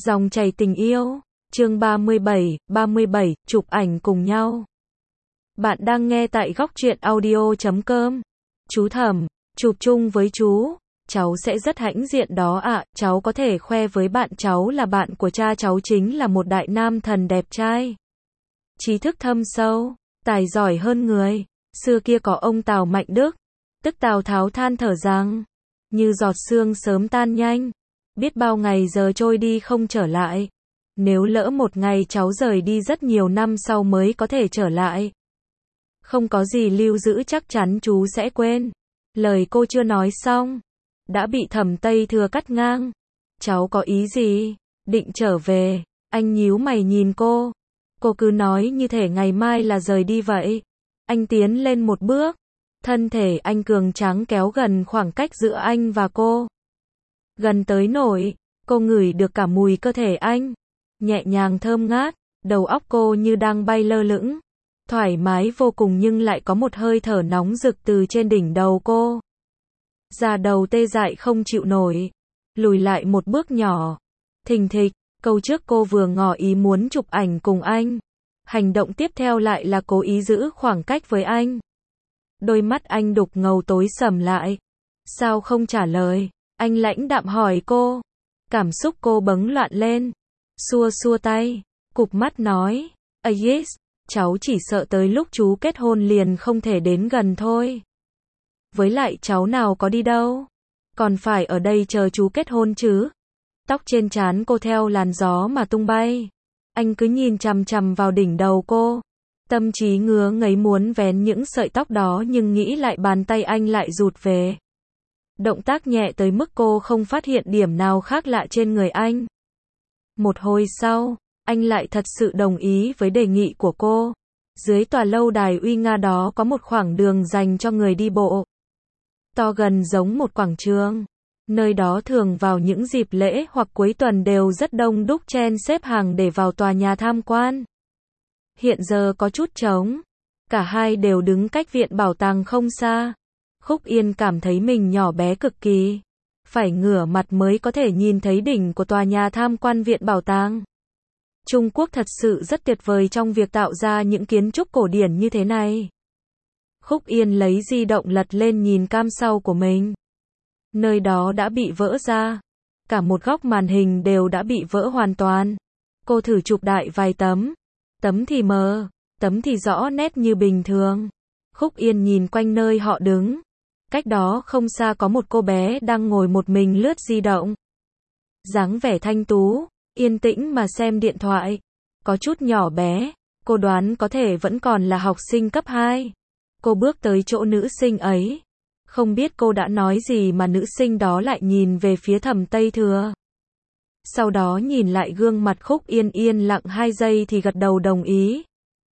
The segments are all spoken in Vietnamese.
Dòng chảy tình yêu, chương 37, chụp ảnh cùng nhau. Bạn đang nghe tại góc truyện audio.com. Chú Thẩm, chụp chung với chú, cháu sẽ rất hãnh diện đó ạ, cháu có thể khoe với bạn cháu là bạn của cha cháu chính là một đại nam thần đẹp trai. Trí thức thâm sâu, tài giỏi hơn người, xưa kia có ông Tào Mạnh Đức, tức Tào Tháo than thở rằng, như giọt sương sớm tan nhanh, biết bao ngày giờ trôi đi không trở lại. Nếu lỡ một ngày cháu rời đi rất nhiều năm sau mới có thể trở lại. Không có gì lưu giữ chắc chắn chú sẽ quên. Lời cô chưa nói xong, đã bị Thẩm Tây Thừa cắt ngang. Cháu có ý gì? Định trở về? Anh nhíu mày nhìn cô. Cô cứ nói như thể ngày mai là rời đi vậy. Anh tiến lên một bước. Thân thể anh cường tráng kéo gần khoảng cách giữa anh và cô. Gần tới nỗi, cô ngửi được cả mùi cơ thể anh. Nhẹ nhàng thơm ngát, đầu óc cô như đang bay lơ lửng. Thoải mái vô cùng nhưng lại có một hơi thở nóng rực từ trên đỉnh đầu cô. Da đầu tê dại không chịu nổi. Lùi lại một bước nhỏ. Thình thịch, câu trước cô vừa ngỏ ý muốn chụp ảnh cùng anh. Hành động tiếp theo lại là cố ý giữ khoảng cách với anh. Đôi mắt anh đục ngầu tối sầm lại. Sao không trả lời? Anh lãnh đạm hỏi cô. Cảm xúc cô bấn loạn lên. Xua xua tay. Cụp mắt nói. Yes, cháu chỉ sợ tới lúc chú kết hôn liền không thể đến gần thôi. Với lại cháu nào có đi đâu. Còn phải ở đây chờ chú kết hôn chứ. Tóc trên trán cô theo làn gió mà tung bay. Anh cứ nhìn chằm chằm vào đỉnh đầu cô. Tâm trí ngứa ngấy muốn vén những sợi tóc đó nhưng nghĩ lại bàn tay anh lại rụt về. Động tác nhẹ tới mức cô không phát hiện điểm nào khác lạ trên người anh. Một hồi sau, anh lại thật sự đồng ý với đề nghị của cô. Dưới tòa lâu đài uy nga đó có một khoảng đường dành cho người đi bộ. To gần giống một quảng trường. Nơi đó thường vào những dịp lễ hoặc cuối tuần đều rất đông đúc chen xếp hàng để vào tòa nhà tham quan. Hiện giờ có chút trống. Cả hai đều đứng cách viện bảo tàng không xa. Khúc Yên cảm thấy mình nhỏ bé cực kỳ. Phải ngửa mặt mới có thể nhìn thấy đỉnh của tòa nhà tham quan viện bảo tàng. Trung Quốc thật sự rất tuyệt vời trong việc tạo ra những kiến trúc cổ điển như thế này. Khúc Yên lấy di động lật lên nhìn cam sau của mình. Nơi đó đã bị vỡ ra. Cả một góc màn hình đều đã bị vỡ hoàn toàn. Cô thử chụp đại vài tấm. Tấm thì mờ, tấm thì rõ nét như bình thường. Khúc Yên nhìn quanh nơi họ đứng. Cách đó không xa có một cô bé đang ngồi một mình lướt di động. Dáng vẻ thanh tú, yên tĩnh mà xem điện thoại. Có chút nhỏ bé, cô đoán có thể vẫn còn là học sinh cấp 2. Cô bước tới chỗ nữ sinh ấy. Không biết cô đã nói gì mà nữ sinh đó lại nhìn về phía Thẩm Tây Thừa. Sau đó nhìn lại gương mặt Khúc Yên yên lặng 2 giây thì gật đầu đồng ý.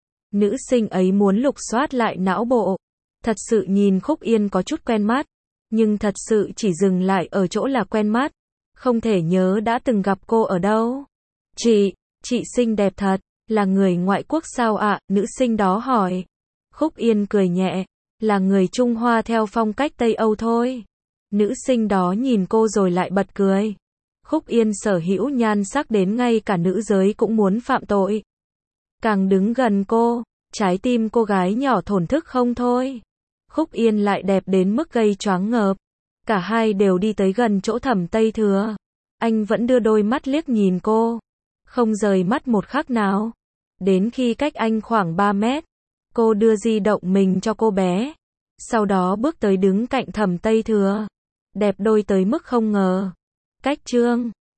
Nữ sinh ấy muốn lục soát lại não bộ. Thật sự nhìn Khúc Yên có chút quen mắt. Nhưng thật sự chỉ dừng lại ở chỗ là quen mắt. Không thể nhớ đã từng gặp cô ở đâu. Chị xinh đẹp thật. Là người ngoại quốc sao ạ? Nữ sinh đó hỏi. Khúc Yên cười nhẹ. Là người Trung Hoa theo phong cách Tây Âu thôi. Nữ sinh đó nhìn cô rồi lại bật cười. Khúc Yên sở hữu nhan sắc đến ngay cả nữ giới cũng muốn phạm tội. Càng đứng gần cô, trái tim cô gái nhỏ thổn thức không thôi. Khúc Yên lại đẹp đến mức gây choáng ngợp. Cả hai đều đi tới gần chỗ Thẩm Tây Thừa. Anh vẫn đưa đôi mắt liếc nhìn cô. Không rời mắt một khắc nào. Đến khi cách anh khoảng 3 mét. Cô đưa di động mình cho cô bé. Sau đó bước tới đứng cạnh Thẩm Tây Thừa. Đẹp đôi tới mức không ngờ. Cách chương